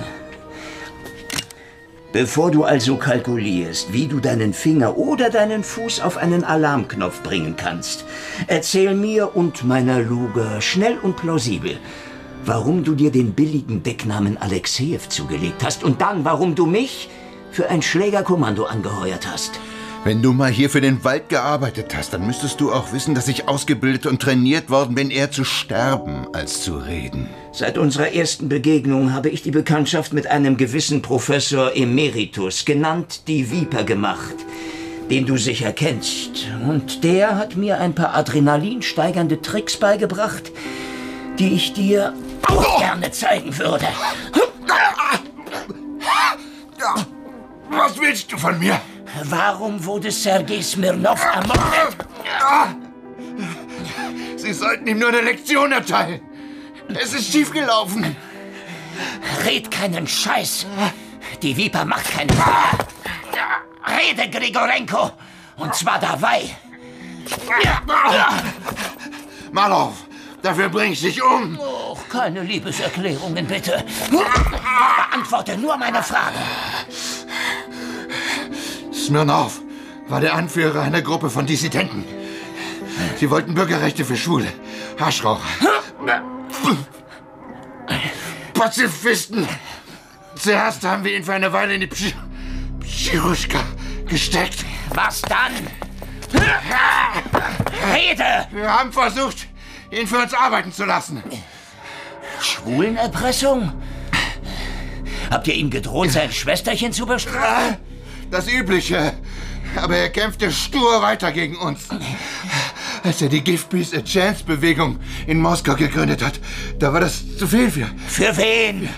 Bevor du also kalkulierst, wie du deinen Finger oder deinen Fuß auf einen Alarmknopf bringen kannst, erzähl mir und meiner Luga schnell und plausibel, warum du dir den billigen Decknamen Alexejew zugelegt hast und dann, warum du mich für ein Schlägerkommando angeheuert hast. Wenn du mal hier für den Wald gearbeitet hast, dann müsstest du auch wissen, dass ich ausgebildet und trainiert worden bin, eher zu sterben als zu reden. Seit unserer ersten Begegnung habe ich die Bekanntschaft mit einem gewissen Professor Emeritus, genannt die Viper, gemacht, den du sicher kennst. Und der hat mir ein paar adrenalinsteigernde Tricks beigebracht, die ich dir auch gerne zeigen würde. Was willst du von mir? Warum wurde Sergei Smirnow ermordet? Sie sollten ihm nur eine Lektion erteilen. Es ist schiefgelaufen. Red keinen Scheiß. Die Viper macht keinen... Rede, Grigorenko. Und zwar dabei. Marlow, dafür bring ich dich um. Oh, keine Liebeserklärungen, bitte. Beantworte nur meine Frage. Smirnow war der Anführer einer Gruppe von Dissidenten. Sie wollten Bürgerrechte für Schwule, Haschraucher, Pazifisten. Zuerst haben wir ihn für eine Weile in die Pschiruschka gesteckt. Was dann? Rede! Wir haben versucht, ihn für uns arbeiten zu lassen. Schwulenerpressung? Habt ihr ihm gedroht, sein Schwesterchen zu bestrafen? Das Übliche. Aber er kämpfte stur weiter gegen uns. Als er die Give Peace a Chance Bewegung in Moskau gegründet hat, da war das zu viel für. Für wen?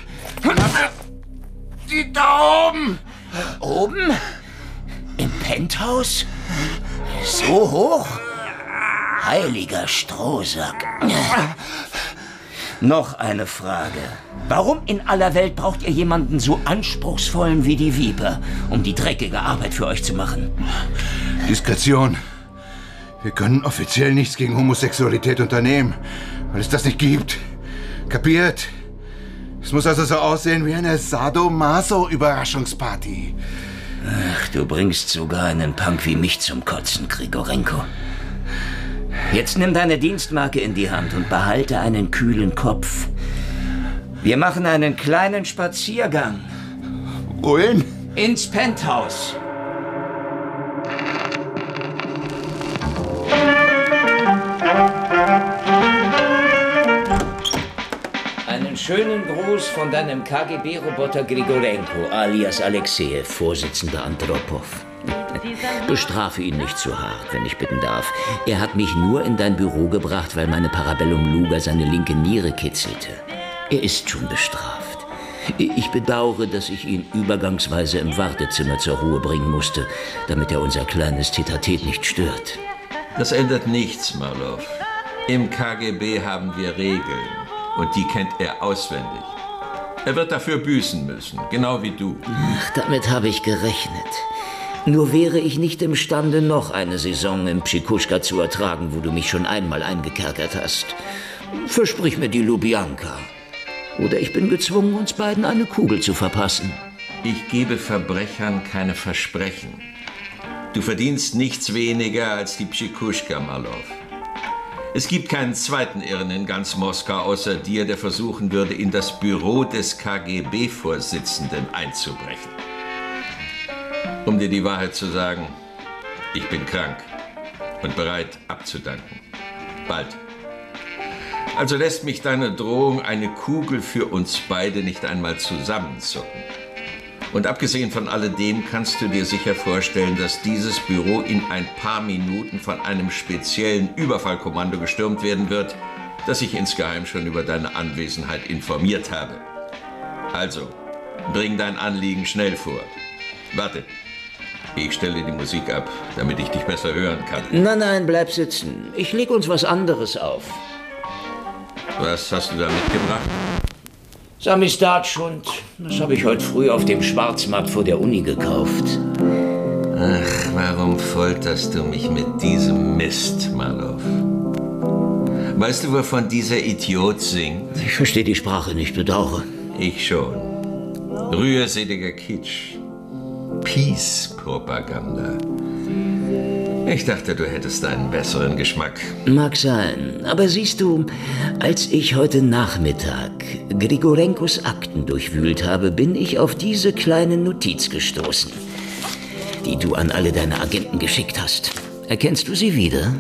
Die da oben! Oben? Im Penthouse? So hoch? Heiliger Strohsack. Noch eine Frage. Warum in aller Welt braucht ihr jemanden so anspruchsvollen wie die Viper, um die dreckige Arbeit für euch zu machen? Diskretion. Wir können offiziell nichts gegen Homosexualität unternehmen, weil es das nicht gibt. Kapiert? Es muss also so aussehen wie eine Sadomaso-Überraschungsparty. Ach, du bringst sogar einen Punk wie mich zum Kotzen, Grigorenko. Jetzt nimm deine Dienstmarke in die Hand und behalte einen kühlen Kopf. Wir machen einen kleinen Spaziergang. Wohin? Ins Penthouse. Einen schönen Gruß von deinem KGB-Roboter Grigorenko, alias Alexejew, Vorsitzender Andropov. Bestrafe ihn nicht zu hart, wenn ich bitten darf. Er hat mich nur in dein Büro gebracht, weil meine Parabellum Luger seine linke Niere kitzelte. Er ist schon bestraft. Ich bedauere, dass ich ihn übergangsweise im Wartezimmer zur Ruhe bringen musste, damit er unser kleines Tete-a-Tete nicht stört. Das ändert nichts, Marlow. Im KGB haben wir Regeln und die kennt er auswendig. Er wird dafür büßen müssen, genau wie du. Ach, damit habe ich gerechnet. Nur wäre ich nicht imstande, noch eine Saison im Pschikuschka zu ertragen, wo du mich schon einmal eingekerkert hast. Versprich mir die Lubjanka. Oder ich bin gezwungen, uns beiden eine Kugel zu verpassen. Ich gebe Verbrechern keine Versprechen. Du verdienst nichts weniger als die Pschikuschka, Marlow. Es gibt keinen zweiten Irren in ganz Moskau außer dir, der versuchen würde, in das Büro des KGB-Vorsitzenden einzubrechen. Um dir die Wahrheit zu sagen, ich bin krank und bereit abzudanken. Bald. Also lässt mich deine Drohung, eine Kugel für uns beide nicht einmal zusammenzucken. Und abgesehen von alledem kannst du dir sicher vorstellen, dass dieses Büro in ein paar Minuten von einem speziellen Überfallkommando gestürmt werden wird, das ich insgeheim schon über deine Anwesenheit informiert habe. Also, bring dein Anliegen schnell vor. Warte. Ich stelle die Musik ab, damit ich dich besser hören kann. Nein, bleib sitzen. Ich leg uns was anderes auf. Was hast du da mitgebracht? Samisdatschhund. Das habe ich heute früh auf dem Schwarzmarkt vor der Uni gekauft. Ach, warum folterst du mich mit diesem Mist, Marlow? Weißt du, wovon dieser Idiot singt? Ich verstehe die Sprache nicht, bedauere. Ich schon. Rührseliger Kitsch. Peace-Propaganda. Ich dachte, du hättest einen besseren Geschmack. Mag sein, aber siehst du, als ich heute Nachmittag Grigorenkos Akten durchwühlt habe, bin ich auf diese kleine Notiz gestoßen, die du an alle deine Agenten geschickt hast. Erkennst du sie wieder?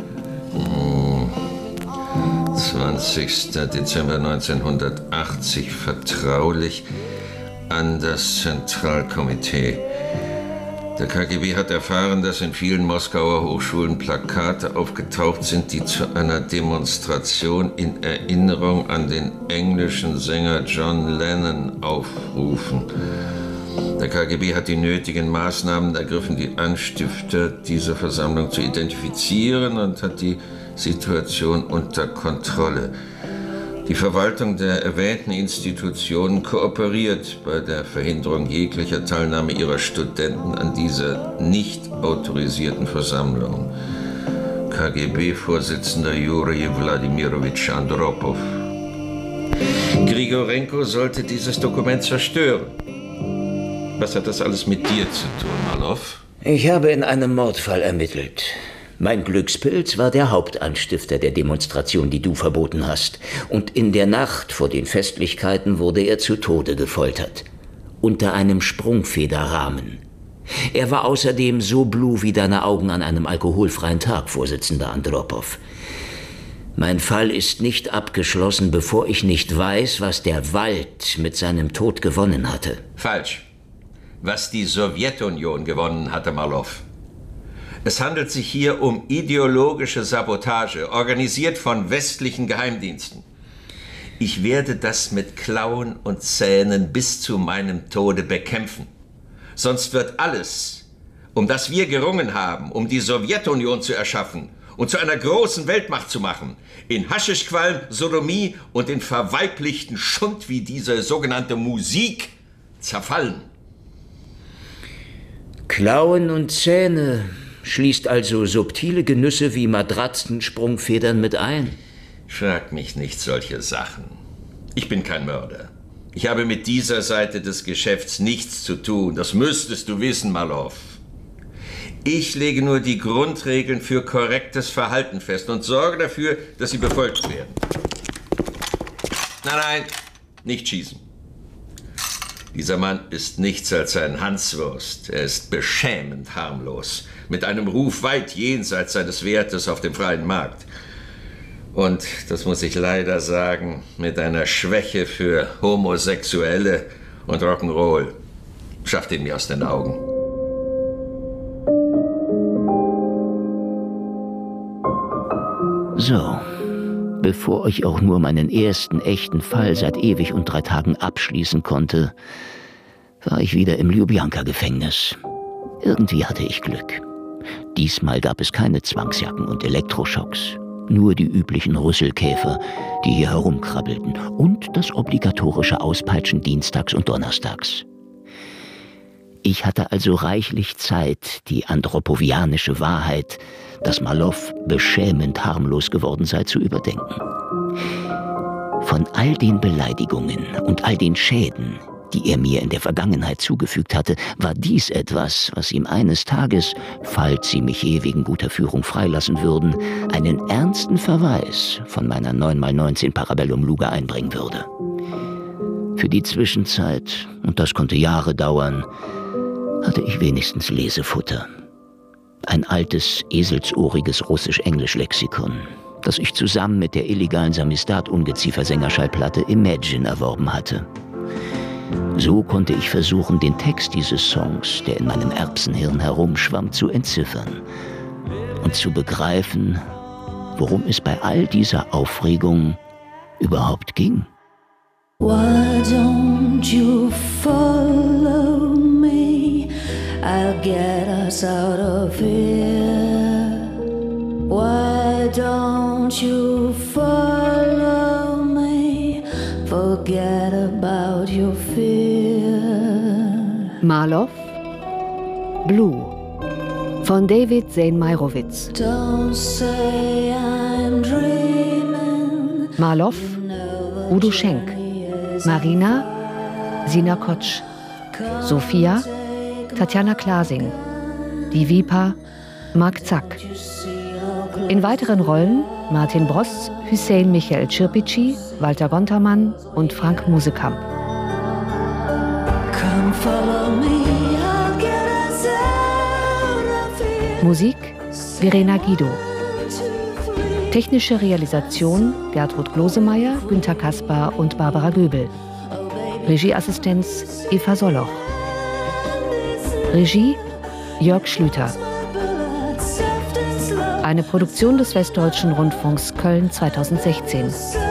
20. Dezember 1980, vertraulich an das Zentralkomitee. Der KGB hat erfahren, dass in vielen Moskauer Hochschulen Plakate aufgetaucht sind, die zu einer Demonstration in Erinnerung an den englischen Sänger John Lennon aufrufen. Der KGB hat die nötigen Maßnahmen ergriffen, die Anstifter dieser Versammlung zu identifizieren und hat die Situation unter Kontrolle. Die Verwaltung der erwähnten Institutionen kooperiert bei der Verhinderung jeglicher Teilnahme ihrer Studenten an dieser nicht autorisierten Versammlung. KGB-Vorsitzender Jurij Wladimirovich Andropov. Grigorenko sollte dieses Dokument zerstören. Was hat das alles mit dir zu tun, Marlow? Ich habe in einem Mordfall ermittelt. Mein Glückspilz war der Hauptanstifter der Demonstration, die du verboten hast. Und in der Nacht vor den Festlichkeiten wurde er zu Tode gefoltert. Unter einem Sprungfederrahmen. Er war außerdem so blue wie deine Augen an einem alkoholfreien Tag, Vorsitzender Andropov. Mein Fall ist nicht abgeschlossen, bevor ich nicht weiß, was der Wald mit seinem Tod gewonnen hatte. Falsch. Was die Sowjetunion gewonnen hatte, Marlow. Es handelt sich hier um ideologische Sabotage, organisiert von westlichen Geheimdiensten. Ich werde das mit Klauen und Zähnen bis zu meinem Tode bekämpfen. Sonst wird alles, um das wir gerungen haben, um die Sowjetunion zu erschaffen und zu einer großen Weltmacht zu machen, in Haschischqualm, Sodomie und in verweiblichten Schund wie diese sogenannte Musik zerfallen. Klauen und Zähne schließt also subtile Genüsse wie Matratzensprungfedern mit ein? Frag mich nicht solche Sachen. Ich bin kein Mörder. Ich habe mit dieser Seite des Geschäfts nichts zu tun. Das müsstest du wissen, Marlow. Ich lege nur die Grundregeln für korrektes Verhalten fest und sorge dafür, dass sie befolgt werden. Nein, nicht schießen. Dieser Mann ist nichts als ein Hanswurst. Er ist beschämend harmlos, mit einem Ruf weit jenseits seines Wertes auf dem freien Markt. Und, das muss ich leider sagen, mit einer Schwäche für Homosexuelle und Rock'n'Roll. Schafft ihn mir aus den Augen. So, bevor ich auch nur meinen ersten echten Fall seit ewig und 3 Tagen abschließen konnte, war ich wieder im Ljubljanka-Gefängnis. Irgendwie hatte ich Glück. Diesmal gab es keine Zwangsjacken und Elektroschocks. Nur die üblichen Rüsselkäfer, die hier herumkrabbelten. Und das obligatorische Auspeitschen dienstags und donnerstags. Ich hatte also reichlich Zeit, die anthropovianische Wahrheit, dass Marlow beschämend harmlos geworden sei, zu überdenken. Von all den Beleidigungen und all den Schäden, die er mir in der Vergangenheit zugefügt hatte, war dies etwas, was ihm eines Tages, falls sie mich je wegen guter Führung freilassen würden, einen ernsten Verweis von meiner 9x19 Parabellum-Luge einbringen würde. Für die Zwischenzeit, und das konnte Jahre dauern, hatte ich wenigstens Lesefutter. Ein altes, eselsohriges Russisch-Englisch-Lexikon, das ich zusammen mit der illegalen Samistat-Ungeziefer-Sängerschallplatte Imagine erworben hatte. So konnte ich versuchen, den Text dieses Songs, der in meinem Erbsenhirn herumschwamm, zu entziffern und zu begreifen, worum es bei all dieser Aufregung überhaupt ging. Why don't you follow me? I'll get us out of here. Why don't you follow me? Forget about your fear. Marlow, Blue von David Zane Meirowitz. Don't say I'm dreaming. Marlow, Udo Schenk. Marina, Sina Kotsch. Sophia, Tatjana Klasing. Die Vipa, Mark Zack. In weiteren Rollen Martin Bross, Hüseyin Michael Çirpici, Walter Gontermann und Frank Musekamp. Musik Verena Guido. Technische Realisation Gertrud Glosemeyer, Günter Kaspar und Barbara Göbel. Regieassistenz Eva Solloch. Regie Jörg Schlüter. Eine Produktion des Westdeutschen Rundfunks Köln 2016.